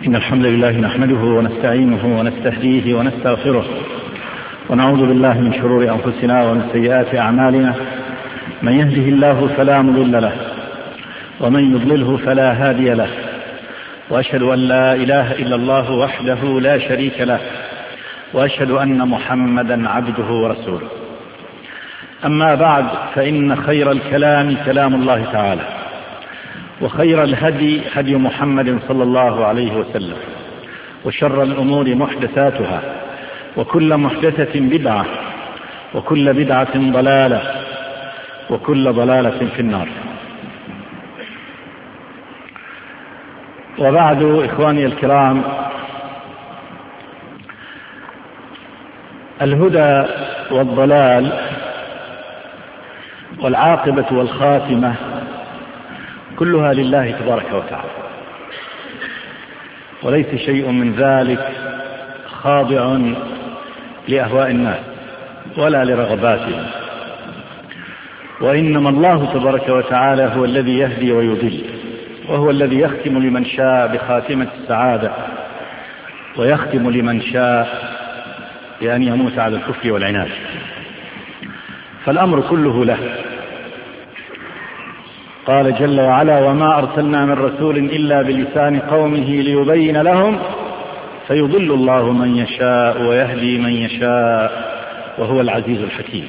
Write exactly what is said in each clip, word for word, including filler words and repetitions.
إن الحمد لله نحمده ونستعينه ونستهديه ونستغفره ونعوذ بالله من شرور أنفسنا ومن سيئات أعمالنا. من يهده الله فلا مضل له ومن يضلله فلا هادي له، وأشهد أن لا إله إلا الله وحده لا شريك له، وأشهد أن محمدا عبده ورسوله. أما بعد، فإن خير الكلام كلام الله تعالى، وخير الهدي هدي محمد صلى الله عليه وسلم، وشر الأمور محدثاتها، وكل محدثة بدعة، وكل بدعة ضلالة، وكل ضلالة في النار. وبعد، إخواني الكرام، الهدى والضلال والعاقبة والخاتمة كلها لله تبارك وتعالى، وليس شيء من ذلك خاضع لأهواء الناس ولا لرغباتهم، وإنما الله تبارك وتعالى هو الذي يهدي ويضل، وهو الذي يختم لمن شاء بخاتمة السعادة، ويختم لمن شاء بأن يموت على الكفر والعناد. فالأمر كله له. قال جل وعلا: وما أرسلنا من رسول إلا بلسان قومه ليبين لهم فيضل الله من يشاء ويهدي من يشاء وهو العزيز الحكيم.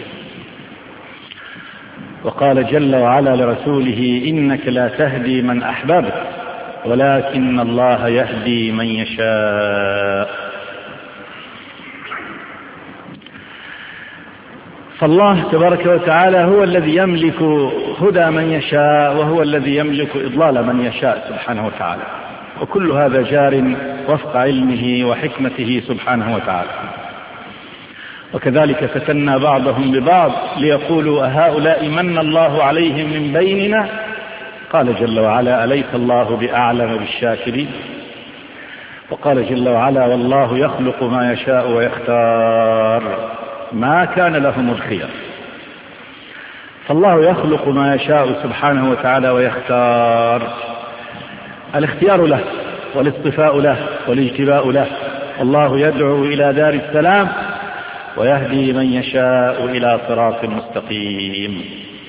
وقال جل وعلا لرسوله: إنك لا تهدي من أحببت ولكن الله يهدي من يشاء. فالله تبارك وتعالى هو الذي يملك هدى من يشاء، وهو الذي يملك إضلال من يشاء سبحانه وتعالى، وكل هذا جار وفق علمه وحكمته سبحانه وتعالى. وكذلك فتنا بعضهم ببعض ليقولوا أهؤلاء من الله عليهم من بيننا. قال جل وعلا: أليس الله بأعلم بالشاكرين. وقال جل وعلا: والله يخلق ما يشاء ويختار ما كان لهم الخير. فالله يخلق ما يشاء سبحانه وتعالى ويختار. الاختيار له، والاصطفاء له، والاجتباء له. الله يدعو إلى دار السلام ويهدي من يشاء إلى صراط مستقيم.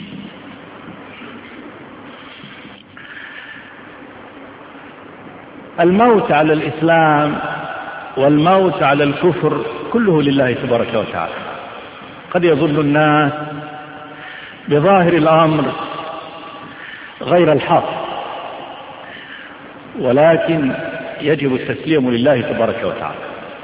الموت على الإسلام والموت على الكفر كله لله تبارك وتعالى. قد يظن الناس بظاهر الأمر غير الحق، ولكن يجب التسليم لله تبارك وتعالى.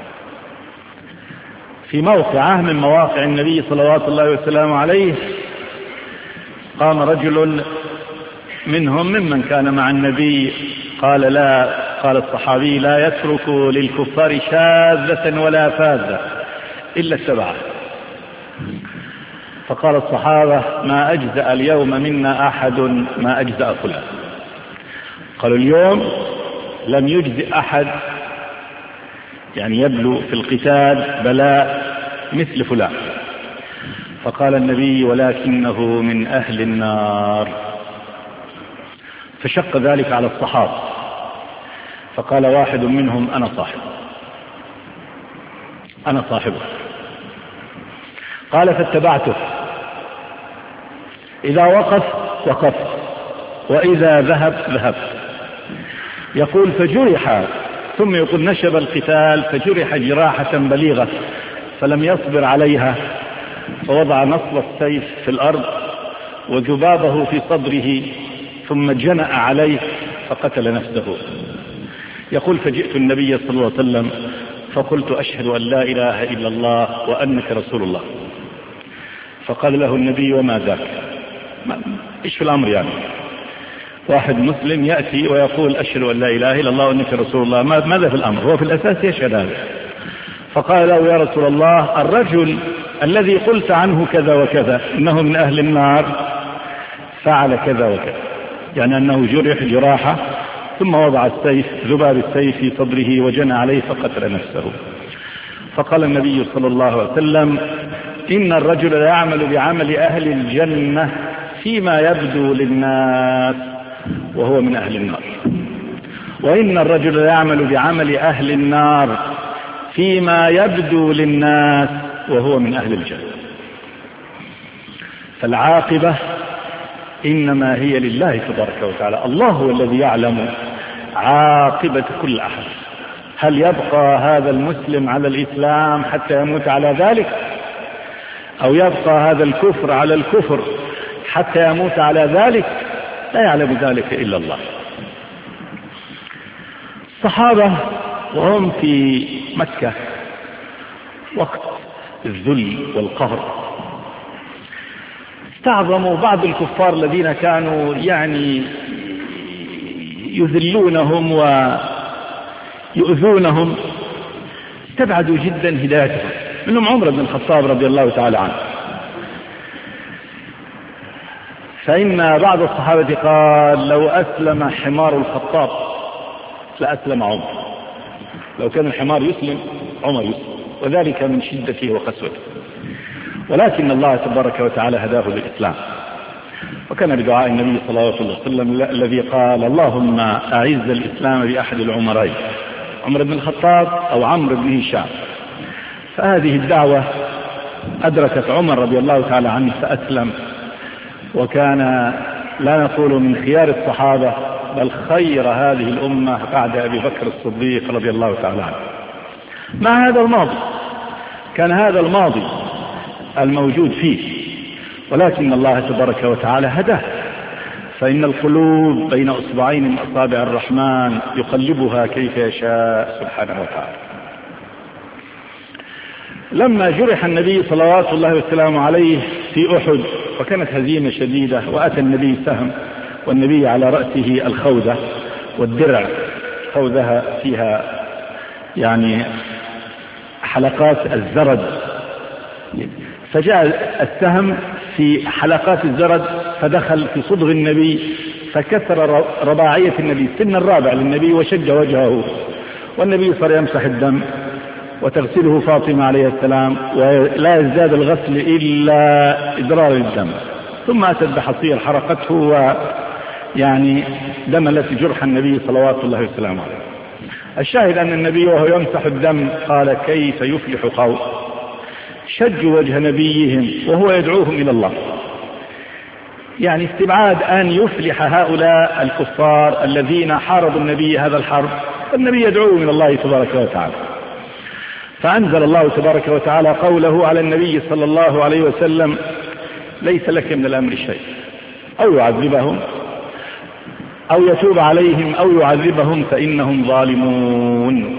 في موقعه من مواقع النبي صلوات الله وسلامه عليه، قام رجل منهم ممن كان مع النبي قال لا قال الصحابي: لا يترك للكفار شاذة ولا فاذة إلا اتبعه. فقال الصحابة: ما أجزأ اليوم منا أحد ما أجزأ فلان. قالوا: اليوم لم يجزئ أحد، يعني يبلو في القتال بلاء مثل فلان. فقال النبي: ولكنه من أهل النار. فشق ذلك على الصحابة، فقال واحد منهم: أنا صاحب أنا صاحبه. قال: فاتبعته، إذا وقف وقفت، وإذا ذهب ذهبت. يقول: فجرح، ثم يقول: نشب القتال فجرح جراحة بليغة فلم يصبر عليها، فوضع نصب السيف في الأرض وذبابه في صدره، ثم جنأ عليه فقتل نفسه. يقول: فجئت النبي صلى الله عليه وسلم فقلت: أشهد أن لا إله إلا الله وأنك رسول الله. فقال له النبي: وما ذاك؟ إيش في الأمر يعني؟ واحد مسلم يأتي ويقول: أشهد أن لا إله إلا الله وأنك رسول الله، ماذا في الأمر؟ هو في الأساس يشهد هذا. فقال له: يا رسول الله، الرجل الذي قلت عنه كذا وكذا إنه من أهل النار فعل كذا وكذا، يعني أنه جرح جراحة ثم وضع السيف ذباب السيف في صدره وجنى عليه فقتل نفسه. فقال النبي صلى الله عليه وسلم: إن الرجل لا يعمل بعمل أهل الجنة فيما يبدو للناس وهو من أهل النار. وإن الرجل يعمل بعمل أهل النار فيما يبدو للناس وهو من أهل الجنة. فالعاقبة إنما هي لله تبارك وتعالى. الله هو الذي يعلم عاقبة كل أحد. هل يبقى هذا المسلم على الإسلام حتى يموت على ذلك، أو يبقى هذا الكفر على الكفر حتى يموت على ذلك؟ لا يعلم ذلك إلا الله. الصحابة وهم في مكة وقت الذل والقهر استعظموا بعض الكفار الذين كانوا يعني يذلونهم ويؤذونهم، استبعدوا جدا هدايتهم، منهم عمر بن الخطاب رضي الله تعالى عنه. فإن بعض الصحابة قال لو أسلم حمار الخطاب لأسلم عمر. لو كان الحمار يسلم عمر يسلم، وذلك من شدته وقسوته. ولكن الله تبارك وتعالى هداه للإسلام، وكان بدعاء النبي صلى الله عليه وسلم الذي قال اللهم أعز الإسلام بأحد العمرين، عمر بن الخطاب أو عمرو بن هشام. فهذه الدعوة أدركت عمر رضي الله تعالى عنه فأسلم، وكان لا نقول من خيار الصحابة بل خير هذه الأمة بعد أبي بكر الصديق رضي الله تعالى عنه. مع هذا الماضي، كان هذا الماضي الموجود فيه، ولكن الله تبارك وتعالى هداه. فإن القلوب بين أصبعين من أصابع الرحمن يقلبها كيف يشاء سبحانه وتعالى. لما جرح النبي صلوات الله وسلامه عليه في أحد وكانت هزيمة شديدة، وأتى النبي سهم والنبي على رأسه الخوذة والدرع، خوذها فيها يعني حلقات الزرد، فجاء السهم في حلقات الزرد فدخل في صدغ النبي فكسر رباعية النبي، سن الرابع للنبي، وشج وجهه، والنبي صار يمسح الدم وتغسله فاطمة عليه السلام، ولا يزداد الغسل إلا إدرار الدم. ثم أتت بحصير حرقته ويعني دملت جرح النبي صلوات الله وسلامه عليه. الشاهد أن النبي وهو يمسح الدم قال كيف يفلح قوم شجوا وجه نبيهم وهو يدعوهم إلى الله. يعني استبعاد أن يفلح هؤلاء الكفار الذين حاربوا النبي هذا الحرب، النبي يدعوهم إلى الله تبارك وتعالى. فأنزل الله تبارك وتعالى قوله على النبي صلى الله عليه وسلم ليس لك من الأمر شيء، أو يعذبهم أو يتوب عليهم أو يعذبهم فإنهم ظالمون.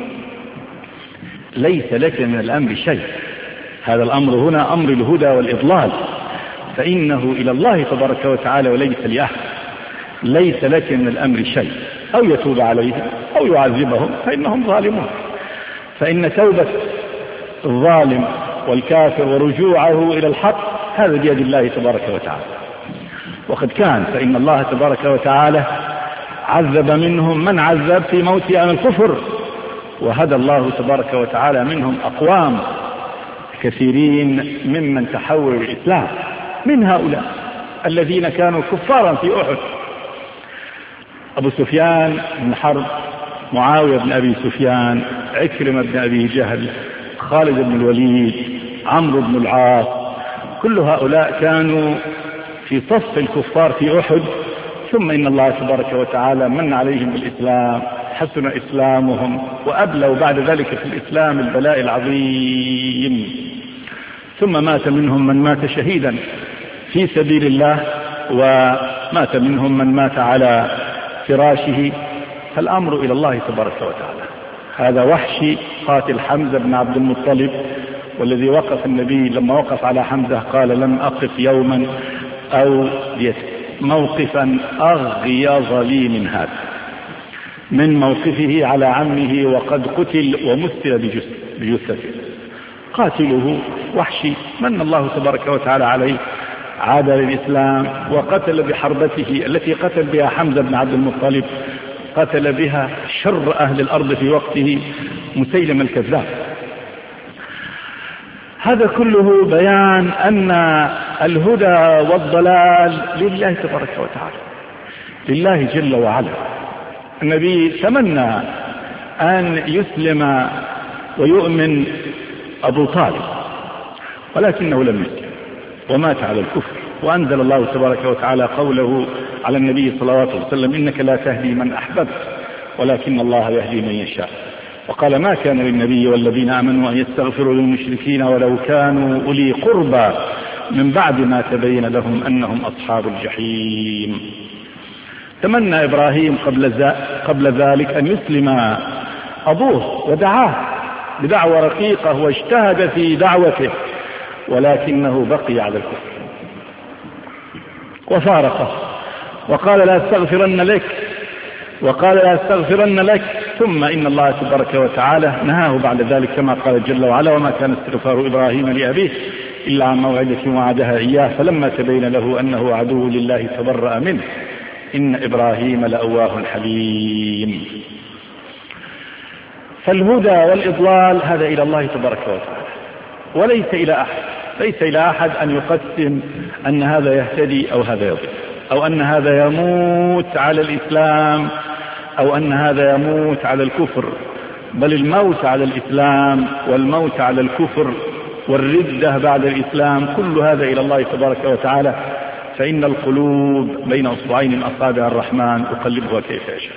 ليس لك من الأمر شيء، هذا الأمر هنا أمر الهدى والإضلال، فإنه إلى الله تبارك وتعالى وليس لأحد. ليس لك من الأمر شيء، أو يتوب عليهم أو يعذبهم فإنهم ظالمون. فإن توبة الظالم والكافر ورجوعه إلى الحق هذا بيد الله تبارك وتعالى، وقد كان. فإن الله تبارك وتعالى عذب منهم من عذب في موت عن الكفر، وهدى الله تبارك وتعالى منهم أقوام كثيرين ممن تحولوا الإسلام، من هؤلاء الذين كانوا كفارا في أحد: أبو سفيان بن حرب، معاوية بن أبي سفيان، عكرمة بن أبي جهل، خالد بن الوليد، عمرو بن العاص. كل هؤلاء كانوا في صف الكفار في أحد، ثم إن الله تبارك وتعالى من عليهم بالإسلام، حسن إسلامهم، وأبلوا بعد ذلك في الإسلام البلاء العظيم. ثم مات منهم من مات شهيدا في سبيل الله، ومات منهم من مات على فراشه. فالأمر إلى الله تبارك وتعالى. هذا وحشي قاتل حمزة بن عبد المطلب، والذي وقف النبي لما وقف على حمزة قال لم أقف يوما أو موقفا أغيظ لي من هذا، من موقفه على عمه وقد قتل ومثل بجثته. قاتله وحشي من الله تبارك وتعالى عليه، عاد للإسلام وقتل بحربته التي قتل بها حمزة بن عبد المطلب، قتل بها شر أهل الأرض في وقته مسيلم الكذاب. هذا كله بيان أن الهدى والضلال لله تبارك وتعالى، لله جل وعلا. النبي تمنى أن يسلم ويؤمن أبو طالب، ولكنه لم يسلم ومات على الكفر، وأنزل الله تبارك وتعالى قوله على النبي صلى الله عليه وسلم: إنك لا تهدي من أحببت ولكن الله يهدي من يشاء. وقال: ما كان للنبي والذين آمنوا أن يستغفروا للمشركين ولو كانوا أولي قربى من بعد ما تبين لهم أنهم أصحاب الجحيم. تمنى إبراهيم قبل, قبل ذلك أن يسلم أبوه ودعاه بدعوة رقيقة واجتهد في دعوته، ولكنه بقي على الكفر وفارقه وقال: لا استغفرن لك وقال لا استغفرن لك ثم إن الله تبارك وتعالى نهاه بعد ذلك كما قال جل وعلا: وما كان استغفار إبراهيم لأبيه إلا عن موعدة وعدها إياه فلما تبين له أنه عدو لله تبرأ منه إن إبراهيم لأواه حليم. فالهدى والإضلال هذا إلى الله تبارك وتعالى، وليس إلى أحد ليس إلى أحد أن يقسم أن هذا يهتدي أو هذا يضل، أو أن هذا يموت على الإسلام أو أن هذا يموت على الكفر، بل الموت على الإسلام والموت على الكفر والردة بعد الإسلام كل هذا إلى الله تبارك وتعالى، فإن القلوب بين أصبعين من أصابع الرحمن يقلبها كيف يشاء.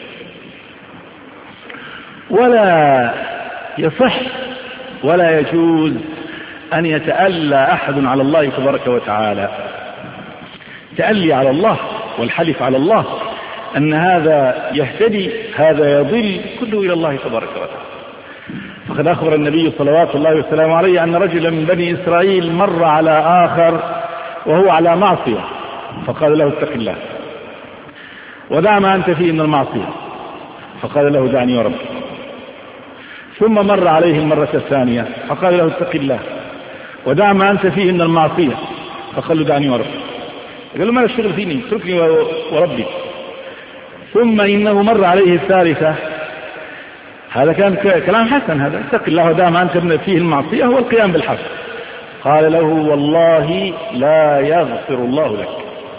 ولا يصح ولا يجوز أن يتألى أحد على الله تبارك وتعالى تألي على الله والحلف على الله أن هذا يهتدي هذا يضل كله إلى الله تبارك وتعالى. فقد أخبر النبي صلوات الله وسلامه عليه أن رجلا من بني إسرائيل مر على آخر وهو على معصية فقال له: اتق الله ودع ما أنت فيه من المعصية، فقال له: دعني وربي. ثم مر عليه المرة الثانية فقال له: اتق الله ودع ما أنت فيه من المعصية، فقال له: دعني وربي. قال له: ما الشغل فيني، اتركني وربي. ثم إنه مر عليه الثالثة، هذا كان كلام حسن، هذا اتق الله ودع ما أنت فيه المعصية هو القيام بالحق. قال له: والله لا يغفر الله لك.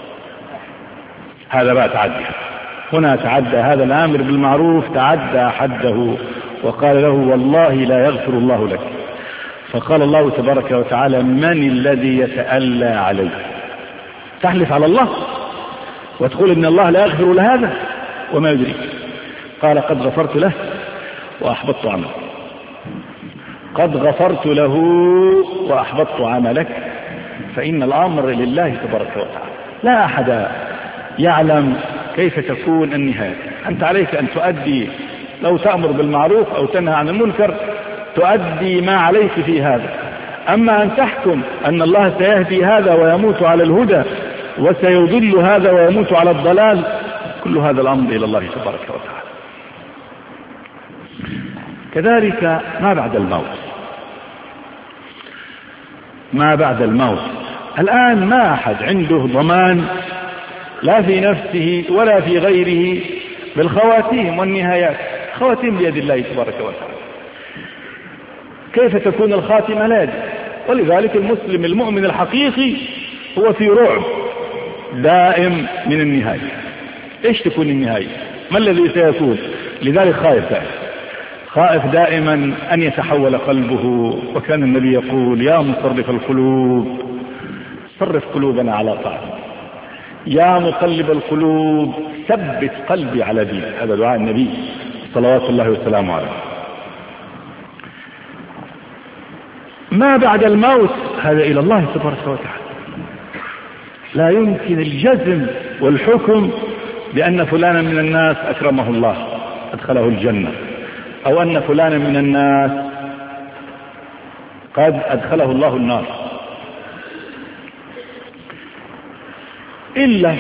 هذا بقى تعدى، هنا تعدى، هذا الآمر بالمعروف تعدى حده وقال له: والله لا يغفر الله لك. فقال الله تبارك وتعالى: من الذي يتألى عليه؟ تحلف على الله وتقول إن الله لا يغفر لهذا وما يدريك. قال: قد غفرت له وأحبطت عمله. قد غفرت له وأحبطت عملك، فإن الأمر لله تبارك وتعالى، لا أحد يعلم كيف تكون النهاية. أنت عليك أن تؤدي، لو تأمر بالمعروف أو تنهى عن المنكر تؤدي ما عليك في هذا. أما أن تحكم أن الله سيهدي هذا ويموت على الهدى وسيضل هذا ويموت على الضلال، كل هذا الأمر إلى الله تبارك وتعالى. كذلك ما بعد الموت، ما بعد الموت الآن ما أحد عنده ضمان لا في نفسه ولا في غيره بالخواتيم والنهايات. خواتيم بيد الله تبارك وتعالى، كيف تكون الخاتمة لا يدري. ولذلك المسلم المؤمن الحقيقي هو في رعب دائم من النهاية. ايش تكون النهاية؟ ما الذي سيكون؟ لذلك خائف دائما، خائف دائما أن يتحول قلبه. وكان النبي يقول: يا مصرف القلوب صرف قلوبنا على طاعتك، يا مقلب القلوب ثبت قلبي على دينك. هذا دعاء النبي صلوات الله وسلامه عليه. ما بعد الموت هذا إلى الله تبارك وتعالى. لا يمكن الجزم والحكم بأن فلانا من الناس أكرمه الله أدخله الجنة، أو أن فلانا من الناس قد أدخله الله النار، إلا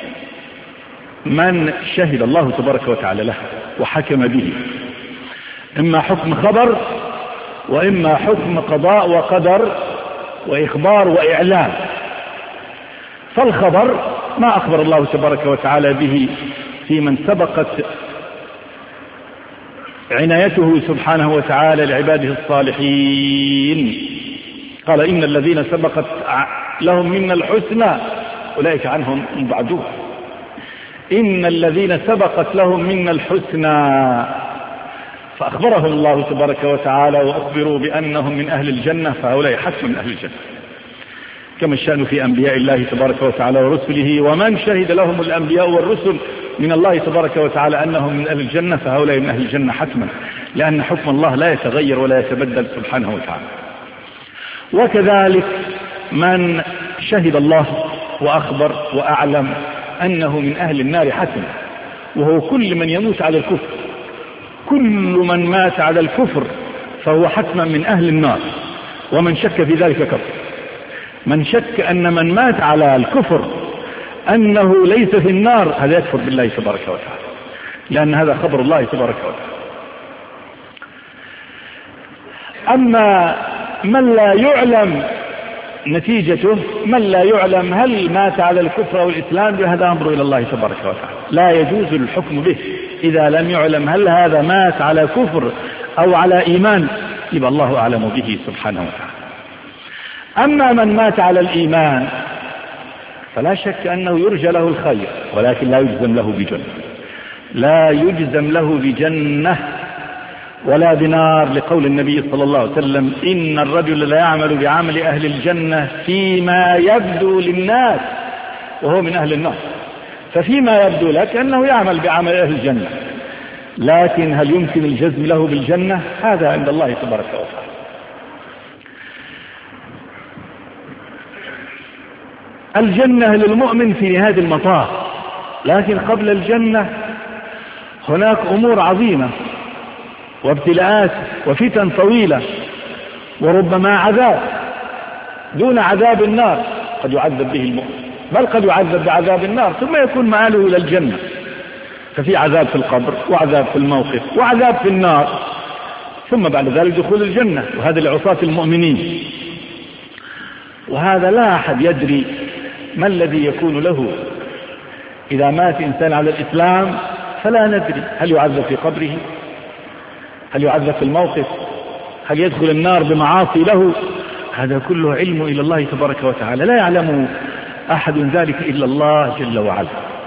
من شهد الله تبارك وتعالى له وحكم به، إما حكم خبر وإما حكم قضاء وقدر وإخبار وإعلام. فالخبر ما أخبر الله تبارك وتعالى به في من سبقت عنايته سبحانه وتعالى لعباده الصالحين. قال: إن الذين سبقت لهم منا الحسنى أولئك عنهم مبعدون. إن الذين سبقت لهم منا الحسنى، فأخبرهم الله تبارك وتعالى وأخبروا بأنهم من أهل الجنة، فهؤلاء حسن من أهل الجنة. كما الشأن في أنبياء الله تبارك وتعالى ورسله، ومن شهد لهم الأنبياء والرسل من الله تبارك وتعالى أنهم من أهل الجنة فهؤلاء من أهل الجنة حتما، لأن حكم الله لا يتغير ولا يتبدل سبحانه وتعالى. وكذلك من شهد الله وأخبر وأعلم أنه من أهل النار حتما، وهو كل من يموت على الكفر، كل من مات على الكفر فهو حتما من أهل النار، ومن شك في ذلك كفر. من شك أن من مات على الكفر أنه ليس في النار هذا يكفر بالله تبارك وتعالى، لأن هذا خبر الله تبارك وتعالى. أما من لا يعلم نتيجته، من لا يعلم هل مات على الكفر أو الإسلام، هذا أمر إلى الله تبارك وتعالى، لا يجوز الحكم به إذا لم يعلم هل هذا مات على كفر أو على إيمان، يبقى الله أعلم به سبحانه وتعالى. أما من مات على الإيمان فلا شك أنه يرجى له الخير، ولكن لا يجزم له بجنة، لا يجزم له بجنة ولا بنار، لقول النبي صلى الله عليه وسلم: إن الرجل لا يعمل بعمل أهل الجنة فيما يبدو للناس وهو من أهل النار. ففيما يبدو لك أنه يعمل بعمل أهل الجنة، لكن هل يمكن الجزم له بالجنة؟ هذا عند الله تبارك وتعالى. الجنة للمؤمن في نهاية المطاف، لكن قبل الجنة هناك أمور عظيمة وابتلاءات وفتن طويلة، وربما عذاب دون عذاب النار قد يعذب به المؤمن، بل قد يعذب بعذاب النار ثم يكون مآله إلى الجنة. ففي عذاب في القبر، وعذاب في الموقف، وعذاب في النار، ثم بعد ذلك دخول الجنة، وهذا لعصاة المؤمنين. وهذا لا أحد يدري ما الذي يكون له إذا مات إنسان على الإسلام، فلا ندري هل يعذب في قبره، هل يعذب في الموقف، هل يدخل النار بمعاصي له، هذا كله علم إلى الله تبارك وتعالى، لا يعلم أحد ذلك إلا الله جل وعلا.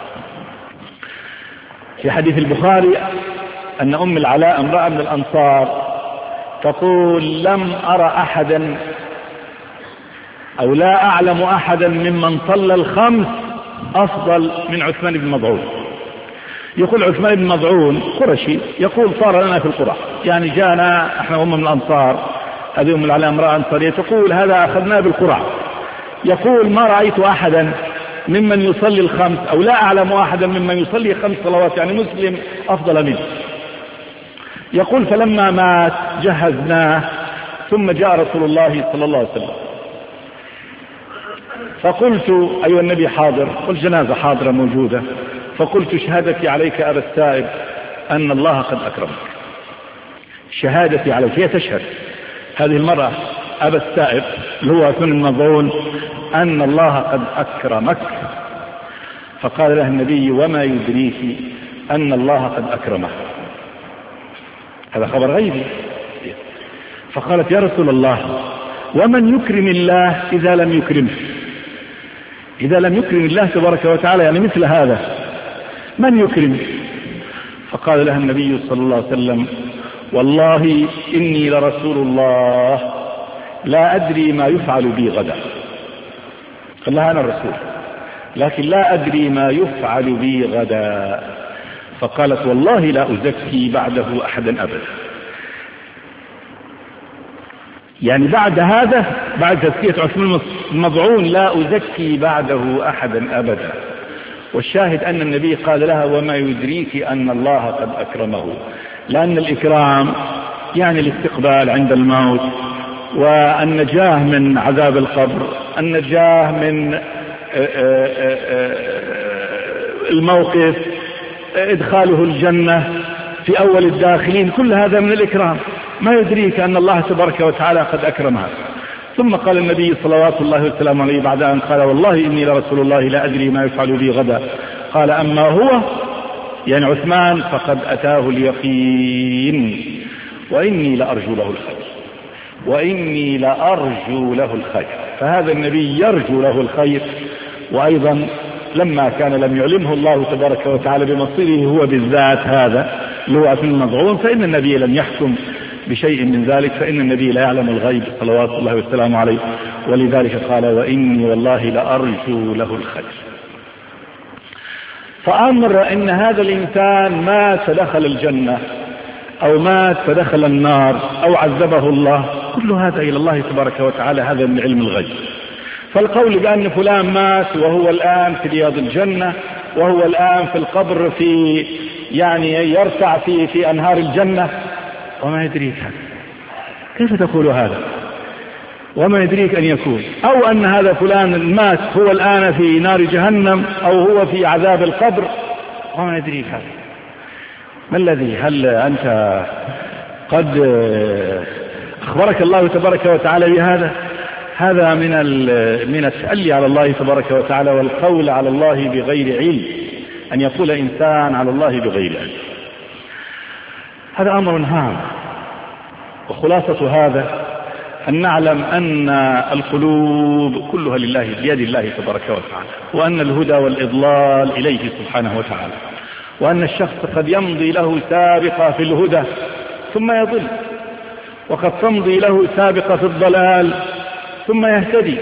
في حديث البخاري أن أم العلاء امرأة من الأنصار تقول: لم أرى أحدا أو لا أعلم أحدا ممن صلى الخمس أفضل من عثمان بن مظعون. يقول عثمان بن مظعون قرشي، يقول: صار لنا في القرى، يعني جاءنا احنا هم من الأنصار، هذه أم العلاء امرأة أنصارية تقول: هذا أخذناه بالقرى. يقول: ما رأيت أحدا ممن يصلي الخمس أو لا أعلم أحدا ممن يصلي خمس صلوات، يعني مسلم أفضل منه. يقول: فلما مات جهزناه، ثم جاء رسول الله صلى الله عليه وسلم، فقلت: أيها النبي حاضر؟ والجنازة حاضرة موجودة. فقلت: شهادتي عليك أبا السائب أن الله قد أكرمك. شهادتي عليك، هي تشهد هذه المرأة أبا السائب اللي هو عثمان بن مظعون أن الله قد أكرمك. فقال له النبي: وما يدريك أن الله قد أكرمه؟ هذا خبر غيبي. فقالت: يا رسول الله، ومن يكرم الله إذا لم يكرمه؟ إذا لم يكرم الله تبارك وتعالى، يعني مثل هذا، من يكرم؟ فقال لها النبي صلى الله عليه وسلم: والله إني لرسول الله لا أدري ما يفعل بي غدا. قال لها: أنا الرسول لكن لا أدري ما يفعل بي غدا. فقالت: والله لا أزكي بعده أحدا أبدا. يعني بعد هذا، بعد تزكية عثمان المظعون، لا أزكي بعده أحدا أبدا. والشاهد أن النبي قال لها: وما يدريك أن الله قد أكرمه، لأن الإكرام يعني الاستقبال عند الموت، والنجاة من عذاب القبر، النجاة من الموقف، إدخاله الجنة في أول الداخلين، كل هذا من الإكرام. ما يدريك أن الله تبارك وتعالى قد أكرمها. ثم قال النبي صلوات الله وسلامه عليه بعد أن قال: والله إني لرسول الله لا أدري ما يفعل بي غدا، قال: أما هو، يعني عثمان، فقد أتاه اليقين، وإني لأرجو له الخير، وإني لأرجو له الخير. فهذا النبي يرجو له الخير، وأيضا لما كان لم يعلمه الله تبارك وتعالى بمصيره هو بالذات هذا اللي هو في المضعون، فإن النبي لم يحكم بشيء من ذلك، فإن النبي لا يعلم الغيب صلوات الله وسلامه عليه، ولذلك قال وإني والله لأرجو له الخير. فأمر أن هذا الإنسان مات فدخل الجنة أو مات فدخل النار أو عذبه الله، كل هذا إلى الله تبارك وتعالى، هذا من علم الغيب. فالقول بأن فلان مات وهو الآن في رياض الجنة وهو الآن في القبر في يعني يرتع في في أنهار الجنة، وما يدريك هذا، كيف تقول هذا؟ وما يدريك أن يكون، أو أن هذا فلان مات هو الآن في نار جهنم أو هو في عذاب القبر، وما يدريك هذا. ما الذي هل أنت قد أخبرك الله تبارك وتعالى بهذا؟ هذا من من التألي على الله تبارك وتعالى والقول على الله بغير علم، أن يقول إنسان على الله بغير علم، هذا أمر هام. وخلاصة هذا أن نعلم أن القلوب كلها لله بيد الله تبارك وتعالى، وأن الهدى والإضلال إليه سبحانه وتعالى، وأن الشخص قد يمضي له سابقة في الهدى ثم يضل، وقد تمضي له سابقة في الضلال ثم يهتدي.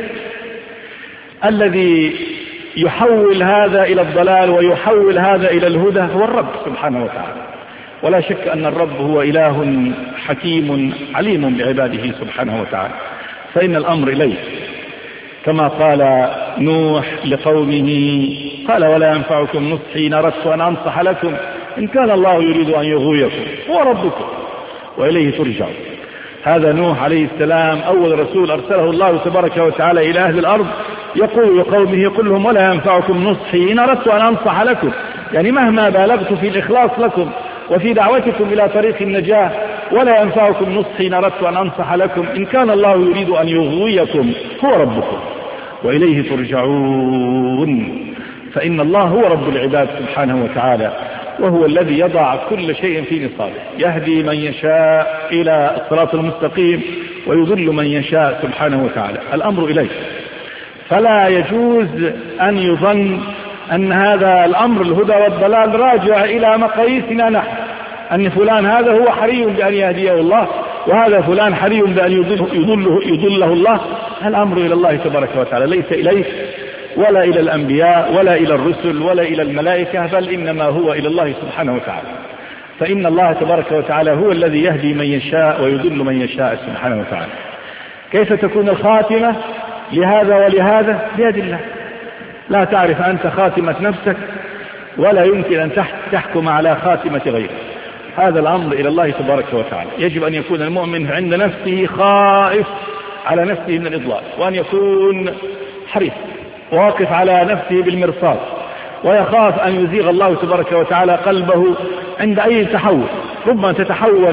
الذي يحول هذا إلى الضلال ويحول هذا إلى الهدى هو الرب سبحانه وتعالى، ولا شك أن الرب هو إله حكيم عليم بعباده سبحانه وتعالى. فإن الأمر إليه، كما قال نوح لقومه قال ولا ينفعكم نصحي إن أردت أن أنصح لكم إن كان الله يريد أن يغويكم هو ربكم وإليه ترجعون. هذا نوح عليه السلام أول رسول أرسله الله تبارك وتعالى إلى أهل الأرض، يقول لقومه يقول لهم ولا ينفعكم نصحي إن أردت أن أنصح لكم، يعني مهما بالغت في الإخلاص لكم وفي دعوتكم إلى طريق النجاة ولا ينفعكم نصحي إن أردت أن أنصح لكم إن كان الله يريد أن يغويكم هو ربكم وإليه ترجعون. فإن الله هو رب العباد سبحانه وتعالى، وهو الذي يضع كل شيء في نصابه، يهدي من يشاء إلى الصراط المستقيم ويضل من يشاء سبحانه وتعالى. الأمر إليه، فلا يجوز أن يظن أن هذا الأمر الهدى والضلال راجع إلى مقاييسنا نحن، أن فلان هذا هو حري بأن يهديه الله وهذا فلان حري بأن يضله, يضله, يضله الله. الأمر إلى الله تبارك وتعالى، ليس إليه ولا إلى الأنبياء ولا إلى الرسل ولا إلى الملائكة، بل إنما هو إلى الله سبحانه وتعالى. فإن الله تبارك وتعالى هو الذي يهدي من يشاء ويضل من يشاء سبحانه وتعالى. كيف تكون الخاتمة لهذا ولهذا؟ بيد الله. لا تعرف أنت خاتمة نفسك ولا يمكن أن تحكم على خاتمة غيرك، هذا الأمر إلى الله تبارك وتعالى. يجب أن يكون المؤمن عند نفسه خائف على نفسه من الإضلال، وأن يكون حريص واقف على نفسه بالمرصاد، ويخاف أن يزيغ الله تبارك وتعالى قلبه عند أي تحول. ربما تتحول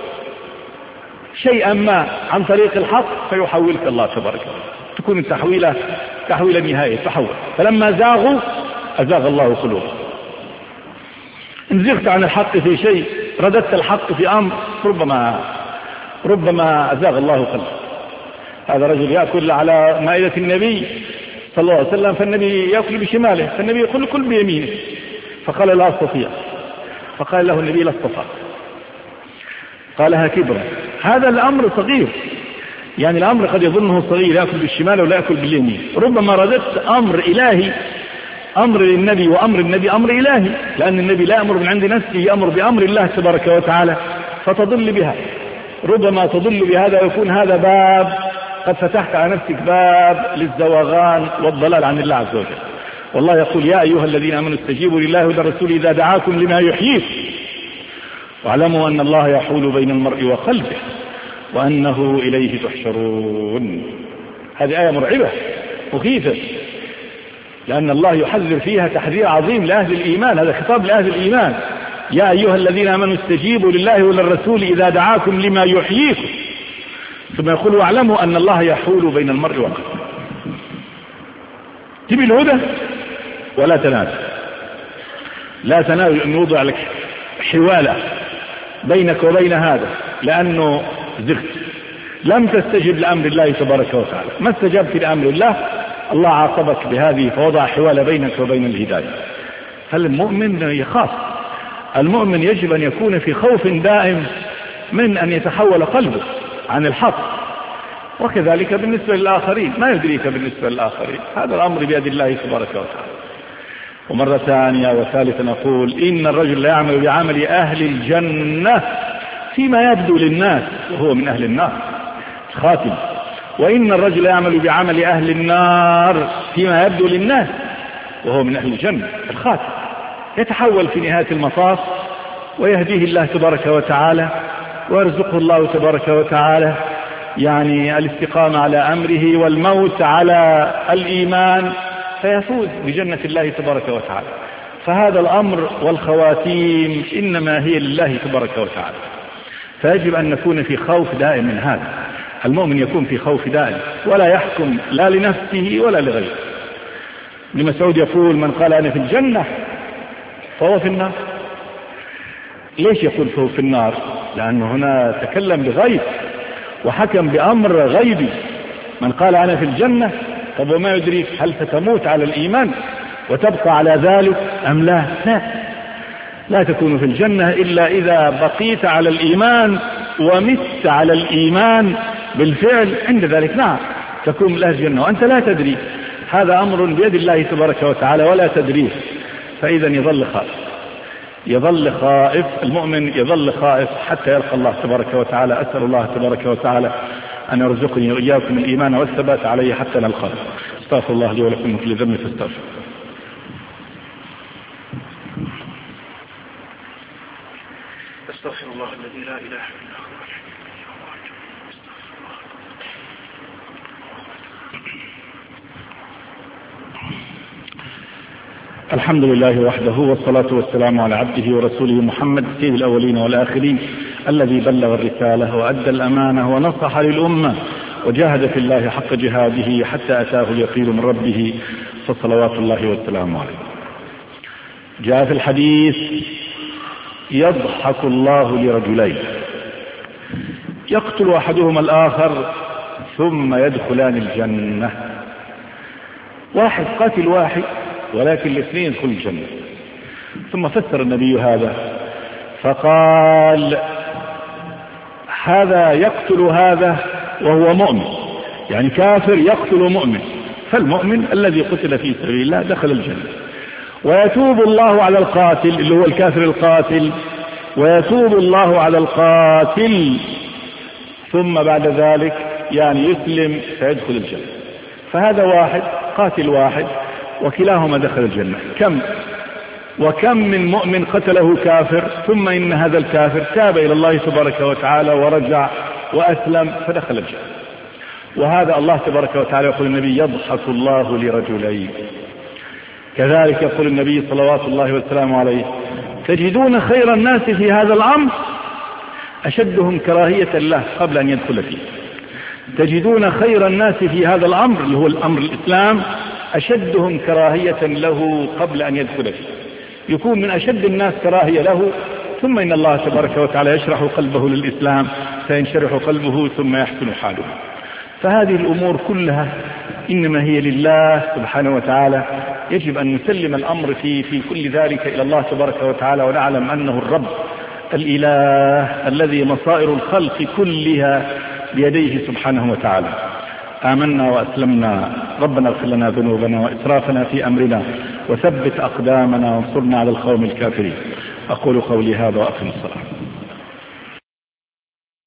شيئا ما عن طريق الحق فيحولك الله تبارك وتعالى، تكون التحويلة تحويل نهائي تحول. فلما زاغوا أزاغ الله قلوبهم. إن زغت عن الحق في شيء رددت الحق في أمر ربما ربما أزاغ الله قلبه. هذا رجل يأكل على مائدة النبي صلى الله عليه وسلم، فالنبي يأكل بشماله، فالنبي يقول كل بيمينه، فقال لا أستطيع، فقال له النبي لا استطاع، قالها كبرا. هذا الأمر صغير، يعني الأمر قد يظنه صغير، يأكل بالشمال ولا يأكل باليمين. ربما رددت أمر إلهي، أمر للنبي وأمر النبي أمر إلهي، لأن النبي لا يأمر من عند نفسه، يأمر بأمر الله تبارك وتعالى، فتضل بها. ربما تضل بهذا ويكون هذا باب قد فتحت على نفسك باب للزواغان والضلال عن الله عز وجل. والله يقول يا أيها الذين آمنوا استجيبوا لله وللرسول إذا دعاكم لما يحييكم واعلموا أن الله يحول بين المرء وقلبه وأنه إليه تحشرون. هذه آية مرعبة مخيفة، لأن الله يحذر فيها تحذير عظيم لأهل الإيمان. هذا خطاب لأهل الإيمان، يا أيها الذين آمنوا استجيبوا لله وللرسول إذا دعاكم لما يحييكم، ثم يقول واعلموا أن الله يحول بين المرء وقلبه. تبي الهدى ولا تنال، لا تنال أن يوضع لك حوالة بينك وبين هذا، لأنه زغت، لم تستجب لأمر الله تبارك وتعالى. ما استجبت لأمر الله الله عاقبك بهذه فوضع حوال بينك وبين الهداية. فالمؤمن يخاف، المؤمن يجب أن يكون في خوف دائم من أن يتحول قلبه عن الحق. وكذلك بالنسبة للآخرين، ما يدريك بالنسبة للآخرين، هذا الأمر بيد الله تبارك وتعالى. ومرة ثانية وثالثة نقول إن الرجل لا يعمل بعمل أهل الجنة فيما يبدو للناس وهو من أهل النار، خاتم. وإن الرجل يعمل بعمل أهل النار فيما يبدو للناس وهو من أهل الجنة، الخاتم. يتحول في نهاية المطاف ويهديه الله تبارك وتعالى ويرزقه الله تبارك وتعالى يعني الاستقامة على أمره والموت على الإيمان، فيفوز بجنة الله تبارك وتعالى. فهذا الأمر والخواتيم إنما هي لله تبارك وتعالى، فيجب أن نكون في خوف دائم من هذا. المؤمن يكون في خوف دائم ولا يحكم لا لنفسه ولا لغيره. ابن مسعود يقول من قال أنا في الجنة فهو في النار. ليش يقول فهو في النار؟ لأنه هنا تكلم بغيب وحكم بأمر غيبي. من قال أنا في الجنة، طب وما يدريك هل ستموت على الإيمان وتبقى على ذلك أم لا؟ لا لا تكون في الجنة إلا إذا بقيت على الإيمان ومت على الإيمان بالفعل، عند ذلك نعم تكون له الجنة وأنت لا تدري. هذا أمر بيد الله تبارك وتعالى ولا تدريه. فإذا يظل خائف، يظل خائف المؤمن، يظل خائف حتى يلقى الله تبارك وتعالى. أسأل الله تبارك وتعالى أن يرزقني وإياكم الإيمان والثبات عليه حتى نلقاه. استغفر الله لي ولكم من كل ذنب فاستغفر. استغفر الله الذي لا إله إلا هو. الحمد لله وحده والصلاة والسلام على عبده ورسوله محمد سيد الأولين والآخرين الذي بلغ الرسالة وأدى الأمانة ونصح للأمة وجاهد في الله حق جهاده حتى أتاه اليقين من ربه، فصلوات الله والسلام عليه. جاء في الحديث يضحك الله لرجلين يقتل أحدهما الآخر ثم يدخلان الجنة. واحد قاتل واحد ولكن الاثنين يدخل الجنة. ثم فسر النبي هذا فقال هذا يقتل هذا وهو مؤمن، يعني كافر يقتل مؤمن، فالمؤمن الذي قتل في سبيل الله دخل الجنة. ويتوب الله على القاتل اللي هو الكافر القاتل، ويتوب الله على القاتل ثم بعد ذلك يعني يسلم فيدخل الجنة. فهذا واحد قاتل واحد وكلاهما دخل الجنة. كم وكم من مؤمن قتله كافر ثم إن هذا الكافر تاب إلى الله تبارك وتعالى ورجع وأسلم فدخل الجنة. وهذا الله تبارك وتعالى يقول النبي يضحك الله لرجلين. كذلك يقول النبي صلوات الله والسلام عليه تجدون خير الناس في هذا الأمر أشدهم كراهية له قبل أن يدخل فيه. تجدون خير الناس في هذا الأمر اللي هو الأمر الإسلام أشدهم كراهية له قبل أن يدخل فيه. يكون من أشد الناس كراهية له ثم إن الله تبارك وتعالى يشرح قلبه للإسلام فينشرح قلبه ثم يحسن حاله. فهذه الأمور كلها إنما هي لله سبحانه وتعالى. يجب أن نسلم الأمر في في كل ذلك إلى الله تبارك وتعالى ونعلم أنه الرب الإله الذي مصائر الخلق كلها بيديه سبحانه وتعالى. آمنا وأسلمنا. ربنا اغفر لنا ذنوبنا وإسرافنا في أمرنا وثبت أقدامنا وانصرنا على القوم الكافرين. أقول قولي هذا وأقم الصلاة.